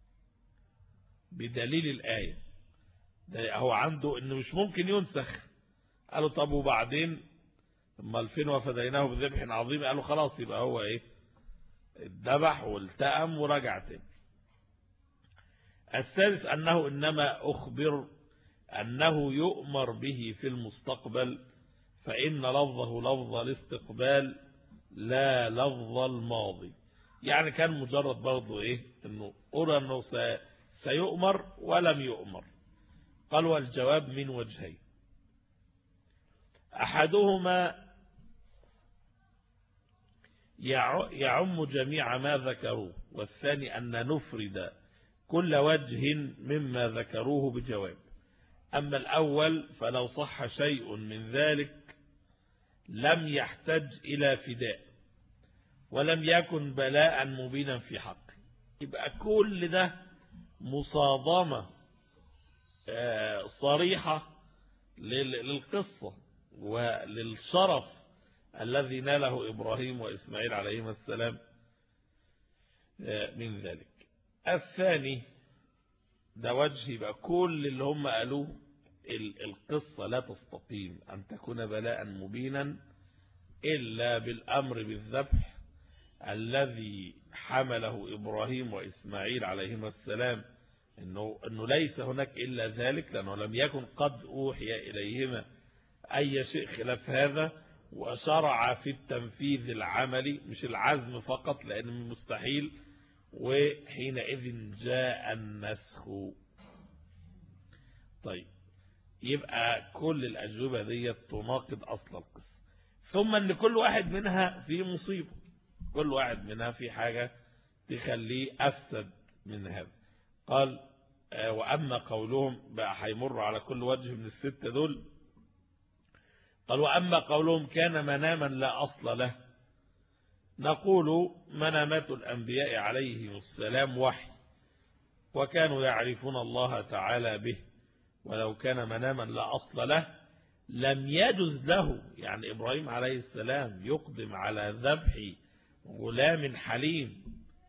بدليل الآية. ده هو عنده انه مش ممكن ينسخ. قالوا طب وبعدين اما الفين وفديناه بذبح عظيم، قالوا خلاص يبقى هو ايه اتذبح والتأم ورجع تاني. الثالث أنه إنما أخبر أنه يؤمر به في المستقبل، فإن لفظه لفظ الاستقبال لا لفظ الماضي. يعني كان مجرد برضو إيه إنه أرى أنه سيؤمر ولم يؤمر. قال والجواب من وجهين، أحدهما يعم جميع ما ذكروه، والثاني أن نفرد كل وجه مما ذكروه بجواب. أما الأول فلو صح شيء من ذلك لم يحتج إلى فداء ولم يكن بلاء مبينا في حقه. يبقى كل ده مصادمة صريحة للقصة وللشرف الذي ناله إبراهيم وإسماعيل عليهما السلام من ذلك. الثاني ده وجه يبقى كل اللي هم قالوه القصة لا تستقيم أن تكون بلاء مبينا إلا بالأمر بالذبح الذي حمله إبراهيم وإسماعيل عليهما السلام إنه, إنه ليس هناك إلا ذلك، لأنه لم يكن قد أوحي إليهما أي شيء خلاف هذا، وشرع في التنفيذ العملي مش العزم فقط لأنه مستحيل، وحينئذ جاء النسخ. طيب يبقى كل الأجوبة دي تناقض أصل القصة، ثم أن كل واحد منها في مصيبة، كل واحد منها في حاجة تخليه أفسد من هذا. قال وأما قولهم بقى هيمر على كل وجه من الستة دول. قال وأما قولهم كان مناما لا أصل له، نقول منامات الأنبياء عليهم السلام وحي، وكانوا يعرفون الله تعالى به، ولو كان مناما لا أصل له لم يجز له، يعني إبراهيم عليه السلام يقدم على ذبح غلام حليم،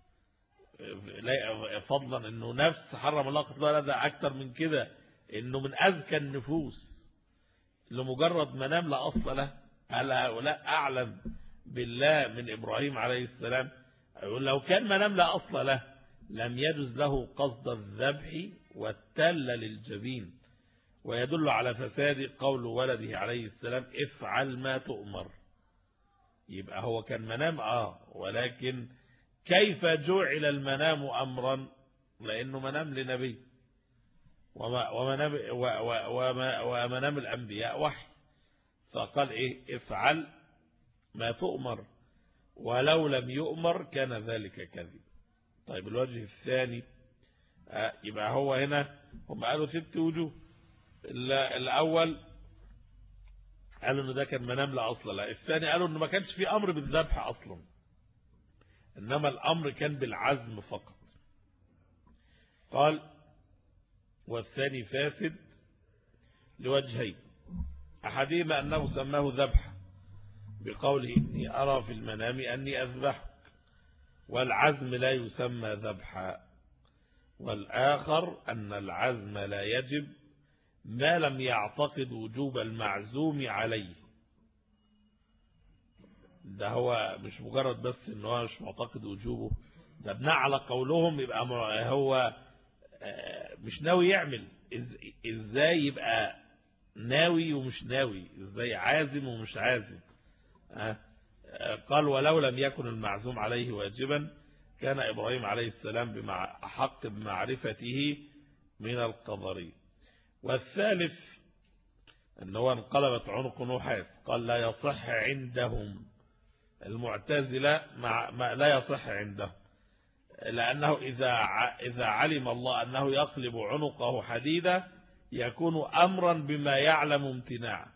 فضلا أنه نفس حرم الله قتلها، ده أكثر من كده أنه من أذكى النفوس، لمجرد منام لا أصل له. هل هؤلاء أعلم بالله من إبراهيم عليه السلام؟ لو كان منام لا أصل له لم يجز له قصد الذبح والتل للجبين، ويدل على فساد قول ولده عليه السلام افعل ما تؤمر. يبقى هو كان منام آه ولكن كيف جعل المنام أمرا؟ لأنه منام لنبي، ومنام, ومنام الأنبياء وحي، فقال إيه افعل ما تؤمر، ولو لم يؤمر كان ذلك كذب. طيب الوجه الثاني آه يبقى هو هنا هم قالوا ست وجوه. الأول قالوا إنه ده كان منام لا أصل له، الثاني قالوا إنه ما كانش في أمر بالذبح أصلا، إنما الأمر كان بالعزم فقط. قال والثاني فاسد لوجهين، أحدهما أنه سماه ذبح بقوله إني أرى في المنام أني أذبحك، والعزم لا يسمى ذبحا، والآخر أن العزم لا يجب ما لم يعتقد وجوب المعزوم عليه. ده هو مش مجرد بس إنه هو مش معتقد وجوبه، ده بناء على قولهم يبقى هو مش ناوي يعمل. إزاي يبقى ناوي ومش ناوي؟ إزاي عازم ومش عازم؟ قال ولو لم يكن المعزوم عليه واجبا كان إبراهيم عليه السلام بمع أحق بمعرفته من القدرية. والثالث أنه انقلبت عنق نحاس، قال لا يصح عندهم المعتزلة، مع ما لا يصح عندهم، لأنه إذا إذا علم الله أنه يقلب عنقه حديدا يكون أمرا بما يعلم امتناعا،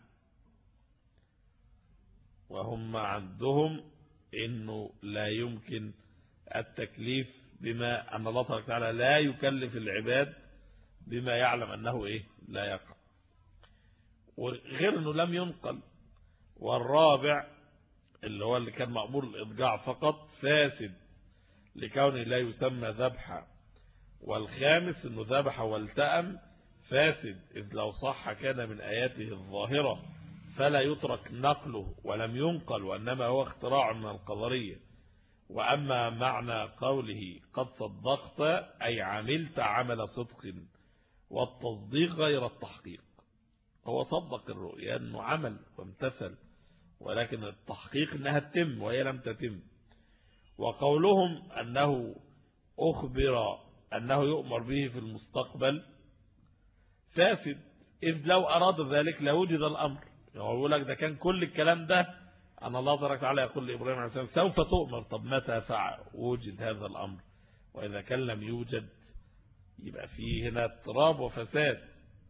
وهم عندهم إنه لا يمكن التكليف بما أن الله تبارك وتعالى لا يكلف العباد بما يعلم أنه إيه لا يقع، وغير أنه لم ينقل. والرابع اللي هو اللي كان مأمور الإضجاع فقط فاسد لكونه لا يسمى ذبحا. والخامس أنه ذبح والتأم فاسد، إذ لو صح كان من آياته الظاهرة فلا يترك نقله ولم ينقل، وإنما هو اختراع من القدرية. وأما معنى قوله قد صدقت أي عملت عمل صدق، والتصديق غير التحقيق، هو صدق الرؤيا أنه عمل وامتثل، ولكن التحقيق أنها تتم وهي لم تتم. وقولهم أنه أخبر أنه يؤمر به في المستقبل فاسد، إذ لو أراد ذلك لوجد الأمر. يقول لك ده كان كل الكلام ده أن الله تبارك وتعالى يقول لإبراهيم عليه السلام سوف تؤمر، طب متى فعل وجد هذا الأمر؟ وإذا كان لم يوجد يبقى فيه هنا اضطراب وفساد.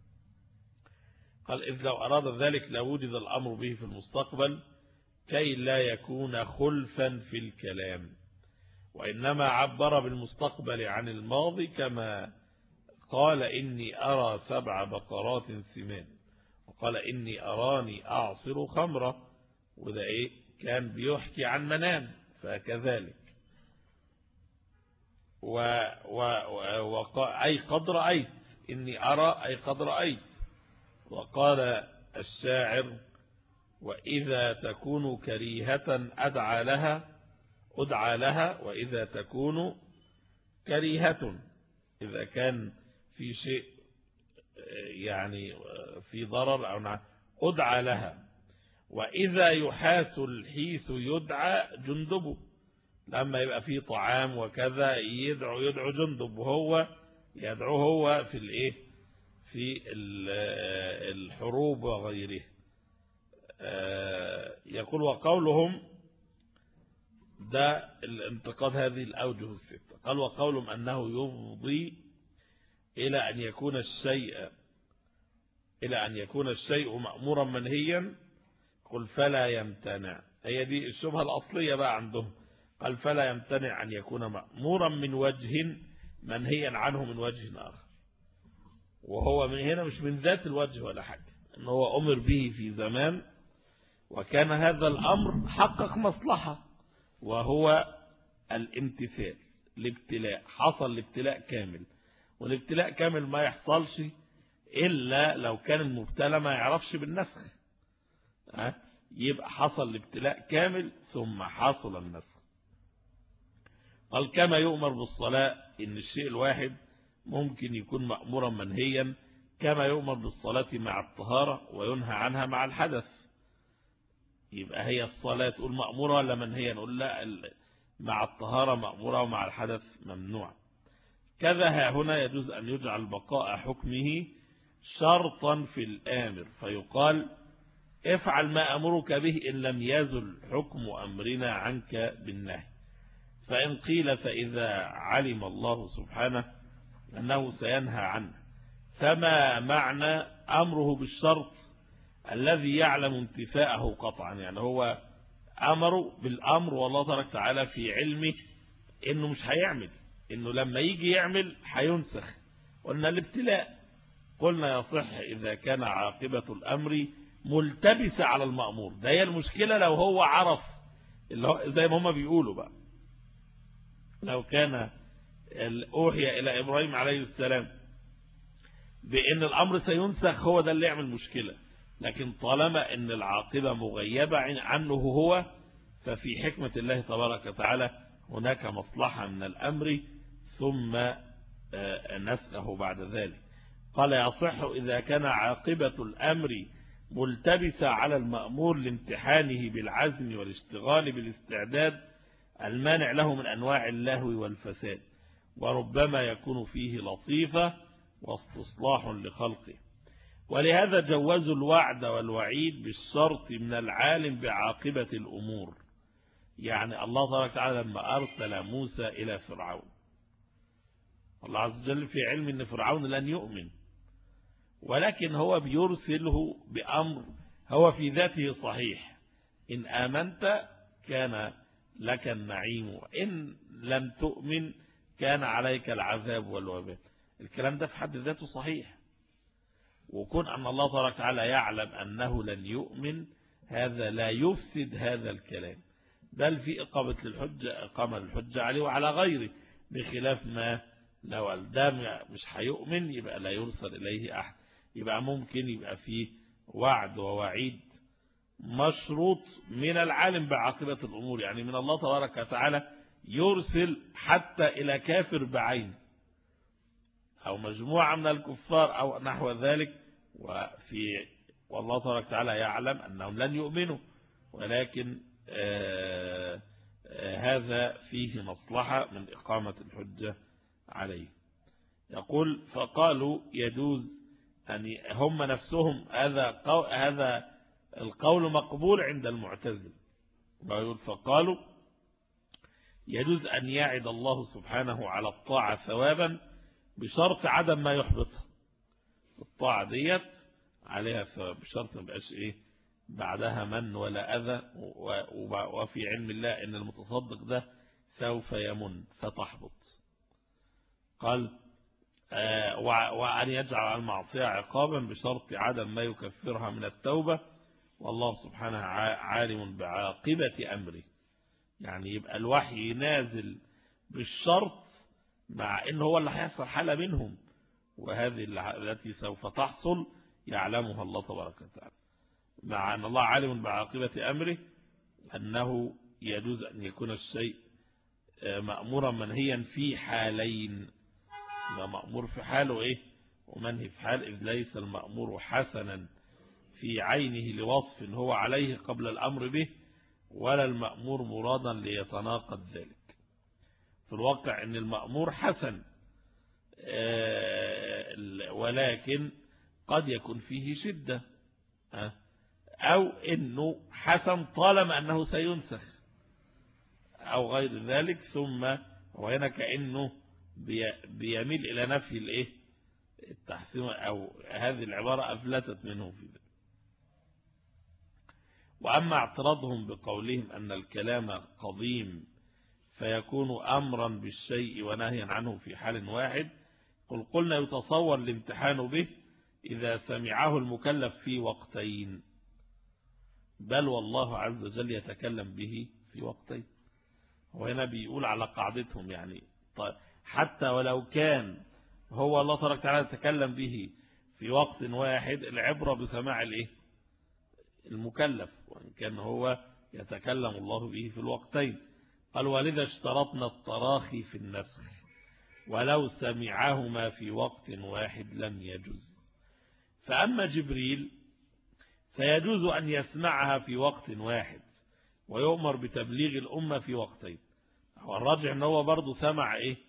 قال إذ لو أراد ذلك لوجد الأمر به في المستقبل كي لا يكون خلفا في الكلام، وإنما عبر بالمستقبل عن الماضي كما قال إني أرى سبع بقرات سمان، وقال إني أراني أعصر خمرة، وده إيه كان بيحكي عن منام، فكذلك و و و أي قد رأيت، إني أرى أي قد رأيت. وقال الشاعر وإذا تكون كريهة أدعى لها أدعى لها، وإذا تكون كريهة، إذا كان في شيء يعني في ضرر أو أدعى لها. وإذا يحاس الحيس يدعى جندبه، لما يبقى فيه طعام وكذا يدعو يدعو جندب، وهو يدعو هو في الايه في الحروب وغيره. يقول وقولهم ده الانتقاد هذه الأوجه الستة. قال وقولهم أنه يفضي إلى أن يكون الشيء إلى أن يكون الشيء مأمورا منهيا، قل فلا يمتنع. هي دي الشبهة الأصلية بقى عندهم. قال فلا يمتنع أن يكون مأمورا من وجه منهيا عنه من وجه آخر، وهو من هنا مش من ذات الوجه ولا حاجة، إنه هو أمر به في زمان وكان هذا الأمر حقق مصلحة، وهو الامتثال. الابتلاء حصل الابتلاء كامل، والابتلاء كامل ما يحصلش إلا لو كان المبتلى ما يعرفش بالنسخ. يبقى حصل الابتلاء كامل ثم حصل النسخ. قال كما يؤمر بالصلاة، إن الشيء الواحد ممكن يكون مأمورا منهيا، كما يؤمر بالصلاة مع الطهارة وينهى عنها مع الحدث. يبقى هي الصلاة تقول مأمورة ولا منهيا؟ نقول لا، مع الطهارة مأمورة ومع الحدث ممنوع. كذا ها هنا يجوز أن يجعل بقاء حكمه شرطا في الآمر، فيقال افعل ما أمرك به إن لم يزل حكم أمرنا عنك بالنهي. فإن قيل فإذا علم الله سبحانه أنه سينهى عنه، فما معنى أمره بالشرط الذي يعلم انتفاءه قطعا؟ يعني هو أمره بالأمر والله تبارك وتعالى في علمه إنه مش هيعمل، إنه لما يجي يعمل هينسخ. قلنا الابتلاء قلنا يصح إذا كان عاقبة الأمر ملتبسة على المأمور. ده هي المشكلة لو هو عرف، اللي هو زي ما هم بيقولوا بقى، لو كان أوحي إلى إبراهيم عليه السلام بأن الأمر سينسخ، هو ده اللي يعمل مشكلة. لكن طالما أن العاقبة مغيبة عنه هو، ففي حكمة الله تبارك وتعالى هناك مصلحة من الأمر ثم نسخه بعد ذلك. قال يصح إذا كان عاقبة الأمر ملتبسة على المأمور لامتحانه بالعزم والاشتغال بالاستعداد المانع له من أنواع اللهو والفساد، وربما يكون فيه لطيفة واستصلاح لخلقه. ولهذا جوزوا الوعد والوعيد بالشرط من العالم بعاقبة الأمور. يعني الله تبارك وتعالى لما أرسل موسى إلى فرعون، الله عز وجل في علم أن فرعون لن يؤمن، ولكن هو بيرسله بأمر هو في ذاته صحيح. إن آمنت كان لك النعيم، وإن لم تؤمن كان عليك العذاب والوبال. الكلام ده في حد ذاته صحيح، وكون أن الله تبارك وتعالى يعلم أنه لن يؤمن هذا لا يفسد هذا الكلام، بل في إقامة للحجة إقامة الحجة عليه وعلى غيره، بخلاف ما لو الدام مش هيؤمن يبقى لا يرسل إليه أحد. يبقى ممكن يبقى فيه وعد ووعيد مشروط من العالم بعاقبة الأمور، يعني من الله تبارك وتعالى يرسل حتى إلى كافر بعين أو مجموعة من الكفار أو نحو ذلك، وفي والله تبارك وتعالى يعلم أنهم لن يؤمنوا، ولكن آآ آآ هذا فيه مصلحة من إقامة الحجة عليه. يقول فقالوا يجوز أن هم نفسهم هذا قو هذا القول مقبول عند المعتزلة، ويقول فقالوا يجوز أن يعد الله سبحانه على الطاعة ثوابا بشرط عدم ما يحبطها. الطاعة ديت عليها ثواب بشرط ما يبقاش ايه بعدها من ولا أذى، وفي علم الله ان المتصدق ده سوف يمن فتحبط. قال آه وأن يجعل على المعصية عقابا بشرط عدم ما يكفرها من التوبة، والله سبحانه عالم بعاقبة أمره. يعني يبقى الوحي نازل بالشرط مع إنه هو اللي هيحصل حالة منهم، وهذه التي سوف تحصل يعلمها الله تبارك وتعالى، مع أن الله عالم بعاقبة أمره أنه يجوز أن يكون الشيء مأمورا منهيا في حالين، مأمور في حاله إيه ومنهي في حال، إذ ليس المأمور حسنا في عينه لوصف هو عليه قبل الأمر به، ولا المأمور مرادا ليتناقض ذلك. في الواقع أن المأمور حسن، ولكن قد يكون فيه شدة، أو أنه حسن طالما أنه سينسخ أو غير ذلك. ثم هو هنا كأنه بيميل إلى نفي الإيه التحسين، أو هذه العبارة أفلتت منه في ذلك. وأما اعتراضهم بقولهم أن الكلام قديم فيكون أمرا بالشيء ونهيا عنه في حال واحد، قل قلنا يتصور الامتحان به إذا سمعه المكلف في وقتين، بل والله عز وجل يتكلم به في وقتين. وهنا بيقول على قاعدتهم، يعني طيب حتى ولو كان هو الله تبارك وتعالى يتكلم به في وقت واحد، العبرة بسماع الايه المكلف، وإن كان هو يتكلم الله به في الوقتين. قال ولذا اشترطنا التراخي في النسخ، ولو سمعهما في وقت واحد لم يجوز. فأما جبريل فيجوز أن يسمعها في وقت واحد ويؤمر بتبليغ الأمة في وقتين. هو الراجع أنه هو برضو سمع إيه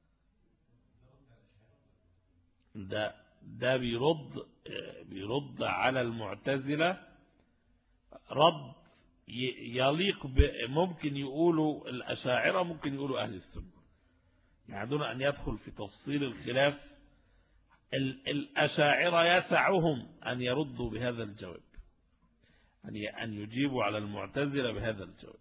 ده ده بيرد بيرد على المعتزلة رد يليق، ممكن يقولوا الأشاعرة، ممكن يقولوا أهل السنة، يعني دون أن يدخل في تفصيل الخلاف. الأشاعرة يسعهم أن يردوا بهذا الجواب، أن يجيبوا على المعتزلة بهذا الجواب.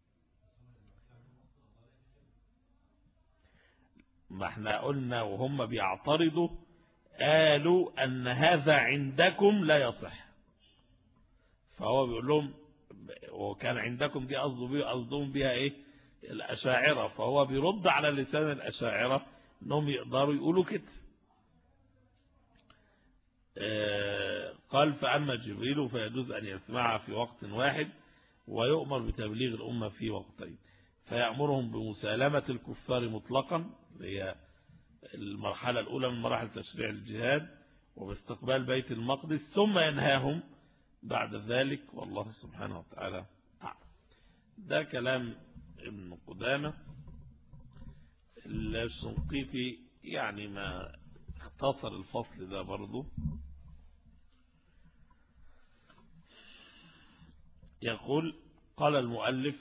ما احنا قلنا وهم بيعترضوا قالوا أن هذا عندكم لا يصح، فهو بيقول لهم وكان عندكم دي قصدهم بها ايه الأشاعرة، فهو بيرد على لسان الأشاعرة انهم يقدروا يقولوا كده. قال فأما جبريل فيجوز أن يسمعها في وقت واحد ويؤمر بتبليغ الأمة في وقتين، فيأمرهم بمسالمة الكفار مطلقا، هي المرحلة الأولى من مراحل تشريع الجهاد، وباستقبال بيت المقدس، ثم ينهاهم بعد ذلك، والله سبحانه وتعالى أعلم. ده كلام ابن قدامة. الشنقيطي يعني ما اختصر الفصل ده برضو، يقول قال المؤلف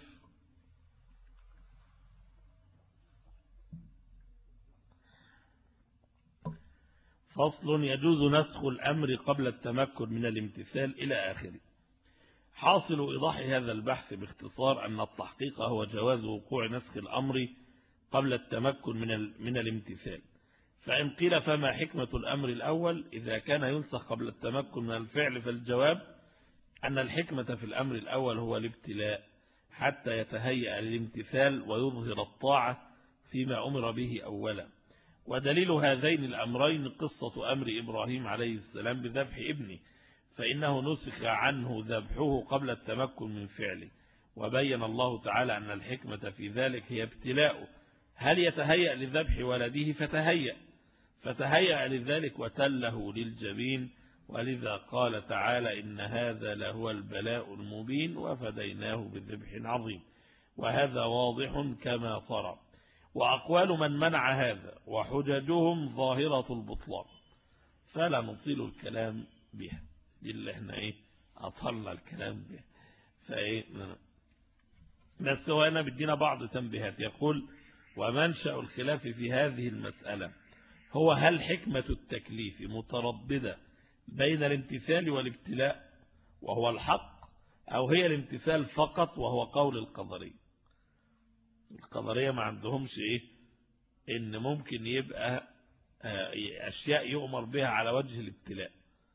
فصل يجوز نسخ الأمر قبل التمكن من الامتثال إلى آخره. حاصل إيضاح هذا البحث باختصار أن التحقيق هو جواز وقوع نسخ الأمر قبل التمكن من من الامتثال. فإن قيل فما حكمة الأمر الأول إذا كان ينسخ قبل التمكن من الفعل، فالجواب أن الحكمة في الأمر الأول هو الابتلاء حتى يتهيأ للامتثال ويظهر الطاعة فيما أمر به أولا. ودليل هذين الأمرين قصة أمر إبراهيم عليه السلام بذبح ابنه، فإنه نسخ عنه ذبحه قبل التمكن من فعله، وبين الله تعالى أن الحكمة في ذلك هي ابتلاؤه، هل يتهيأ لذبح ولده فتهيأ فتهيأ لذلك وتله للجبين، ولذا قال تعالى إن هذا لهو البلاء المبين وفديناه بذبح عظيم. وهذا واضح كما ترى. وأقوال من منع هذا وحججهم ظاهرة البطلان، فلا نطيل الكلام بها، دي اللي احنا ايه أطلنا الكلام بها. فايه بس هو هنا بدينا بعض تنبيهات. يقول ومنشأ الخلاف في هذه المسألة هو هل حكمة التكليف مترددة بين الامتثال والابتلاء وهو الحق، أو هي الامتثال فقط وهو قول القدرية. القدرية ما عندهمش ايه ان ممكن يبقى اشياء يؤمر بها على وجه الابتلاء،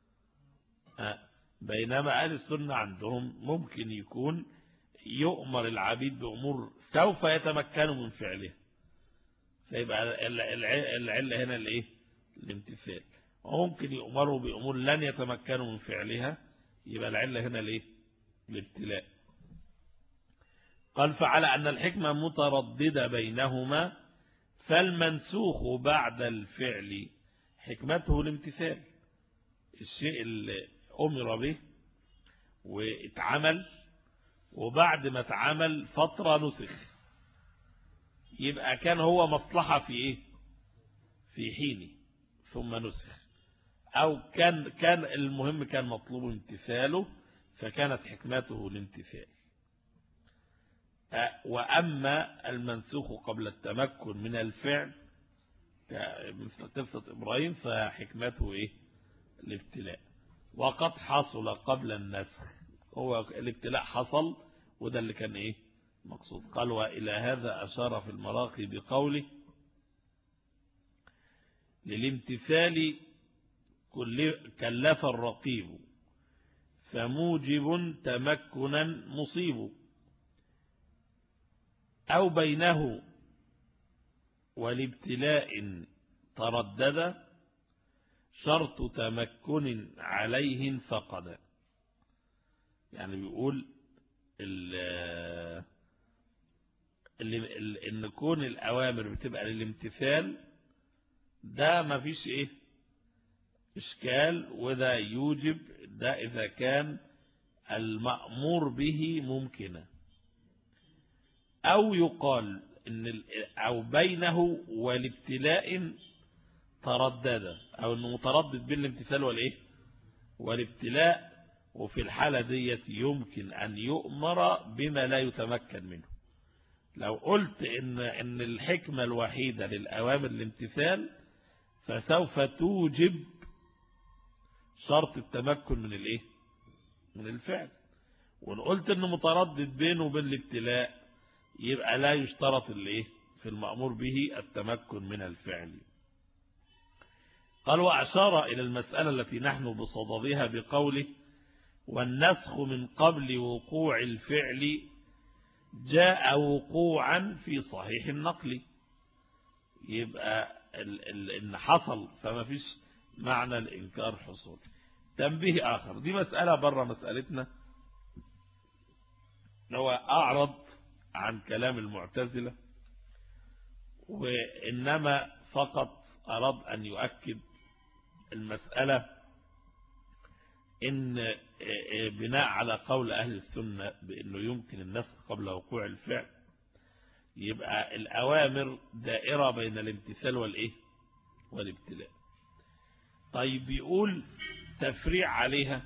بينما اهل السنة عندهم ممكن يكون يؤمر العبيد بأمور سوف يتمكنوا من فعلها، فيبقى العلة هنا الايه الامتثال. وممكن يؤمروا بأمور لن يتمكنوا من فعلها، يبقى العلة هنا الايه الابتلاء. قال فعلى أن الحكمة مترددة بينهما فالمنسوخ بعد الفعل حكمته الامتثال. الشيء اللي أمر به واتعمل وبعد ما اتعمل فترة نسخ، يبقى كان هو مصلحة في ايه؟ في حينه ثم نسخ، او كان كان المهم كان مطلوب امتثاله فكانت حكمته الامتثال. واما المنسوخ قبل التمكن من الفعل مثل قصة ابراهيم فحكمته ايه؟ الابتلاء. وقد حصل قبل النسخ، هو الابتلاء حصل وده اللي كان ايه مقصود. قال وإلى هذا أشار في المراقي بقوله للامتثال كلف الرقيب فموجب تمكنا مصيب، أو بينه والابتلاء تردد شرط تمكن عليه انفقد. يعني بيقول اللي ان كون الأوامر بتبقى للامتثال ده ما فيش ايه اشكال، وده يوجب ده اذا كان المأمور به ممكنا. او يقال ان او بينه والابتلاء تردد، او انه متردد بين الامتثال والايه والابتلاء، وفي الحالة ديت يمكن ان يؤمر بما لا يتمكن منه. لو قلت ان ان الحكمة الوحيدة للأوامر الامتثال فسوف توجب شرط التمكن من الايه من الفعل، وان قلت انه متردد بينه وبين الابتلاء يبقى لا يشترط الايه في المأمور به التمكن من الفعل. قال وأشار إلى المسألة التي نحن بصددها بقوله والنسخ من قبل وقوع الفعل جاء وقوعا في صحيح النقل. يبقى إن حصل فما فيش معنى الإنكار حصول. تنبيه آخر، دي مسألة بره مسألتنا، هو أعرض عن كلام المعتزلة وإنما فقط أراد أن يؤكد المسألة إن بناء على قول أهل السنة بأنه يمكن النسخ قبل وقوع الفعل، يبقى الأوامر دائرة بين الامتثال والإيه والابتلاء. طيب بيقول تفريع عليها،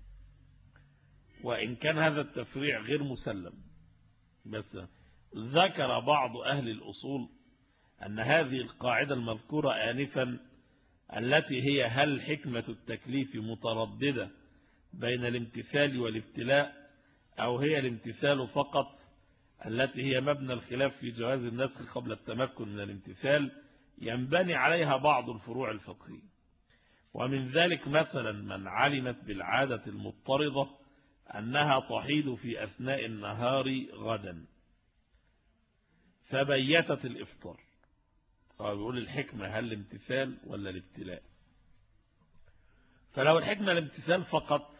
وإن كان هذا التفريع غير مسلم، بس ذكر بعض أهل الأصول أن هذه القاعدة المذكورة آنفا التي هي هل حكمة التكليف مترددة بين الامتثال والابتلاء أو هي الامتثال فقط، التي هي مبنى الخلاف في جواز النسخ قبل التمكن من الامتثال، ينبني عليها بعض الفروع الفقهية. ومن ذلك مثلا من علمت بالعادة المضطردة أنها تحيض في أثناء النهار غدا فبيتت الإفطار، فيقول الحكمة هل الامتثال ولا الابتلاء؟ فلو الحكمة الامتثال فقط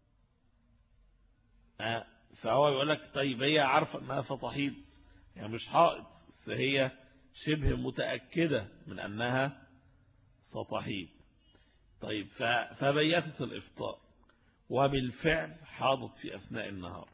فهو يقول لك طيب هي عارفة أنها ستحيض، يعني مش حائض، فهي شبه متأكدة من أنها ستحيض. طيب فبيتت الإفطار وبالفعل حاضت في أثناء النهار.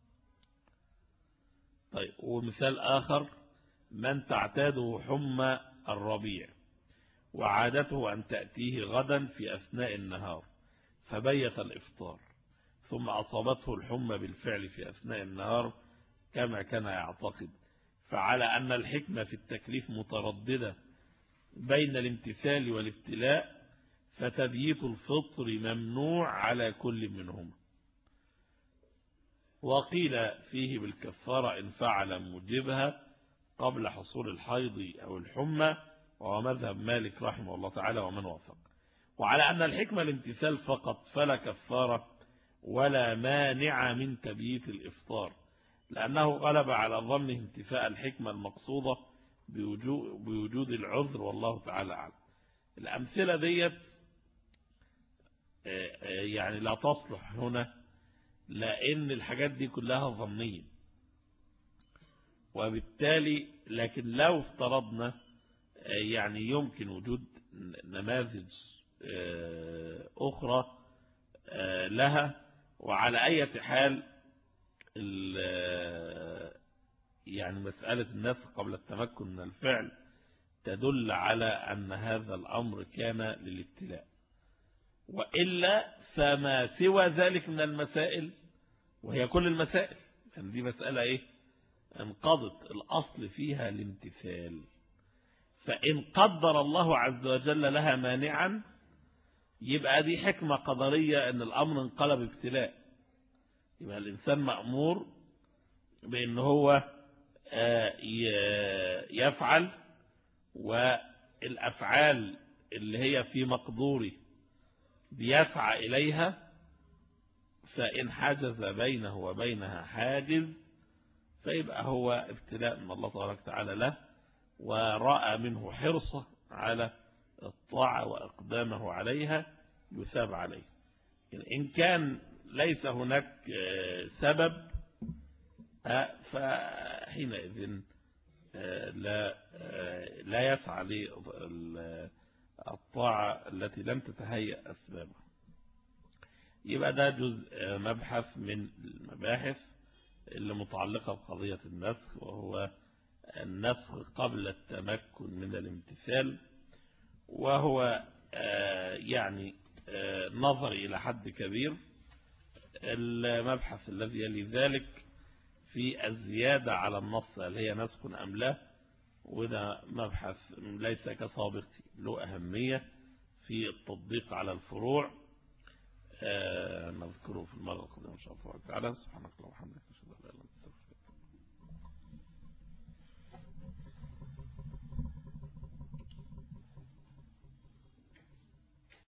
طيب ومثال آخر من تعتاده حمى الربيع وعادته أن تأتيه غدا في أثناء النهار فبيت الإفطار ثم أصابته الحمى بالفعل في أثناء النهار كما كان يعتقد، فعلى أن الحكمة في التكليف مترددة بين الامتثال والابتلاء فتبييت الفطر ممنوع على كل منهما. وقيل فيه بالكفارة إن فعل موجبها قبل حصول الحيض أو الحمى، وهو مذهب مالك رحمه الله تعالى ومن وافق. وعلى أن الحكمة الامتثال فقط فلا كفارة ولا مانع من تبييت الإفطار، لأنه غلب على ظنه انتفاء الحكمة المقصودة بوجود العذر، والله تعالى أعلم. الأمثلة ديت يعني لا تصلح هنا، لأن الحاجات دي كلها ظنية، وبالتالي لكن لو افترضنا يعني يمكن وجود نماذج أخرى لها، وعلى أي حال يعني مسألة النسخ قبل التمكن من الفعل تدل على أن هذا الأمر كان للابتلاء، وإلا فما سوى ذلك من المسائل، وهي كل المسائل يعني دي مسألة إيه انقضت الأصل فيها الامتثال، فإن قدر الله عز وجل لها مانعا يبقى دي حكمة قدرية أن الأمر انقلب ابتلاء، يبقى الإنسان مأمور بأن هو يفعل، والأفعال اللي هي في مقدوره بيسعى إليها، فإن حجز بينه وبينها حاجز فيبقى هو ابتلاء من الله تبارك وتعالى له، ورأى منه حرصه على الطاعة وإقدامه عليها يثاب عليه. إن كان ليس هناك سبب فحينئذ لا لا يسعى للطاعة التي لم تتهيأ أسبابها. يبقى ده جزء مبحث من المباحث اللي متعلقة بقضية النسخ، وهو النسخ قبل التمكن من الامتثال، وهو يعني نظر إلى حد كبير. المبحث الذي يلي ذلك في الزيادة على النص هل هي نسخ أم لا، وده مبحث ليس كسابق له أهمية في التطبيق على الفروع، نذكره في المرة القادمة إن شاء الله تعالى. سبحانك اللهم وبحمدك، أشهد أن لا إله إلا أنت.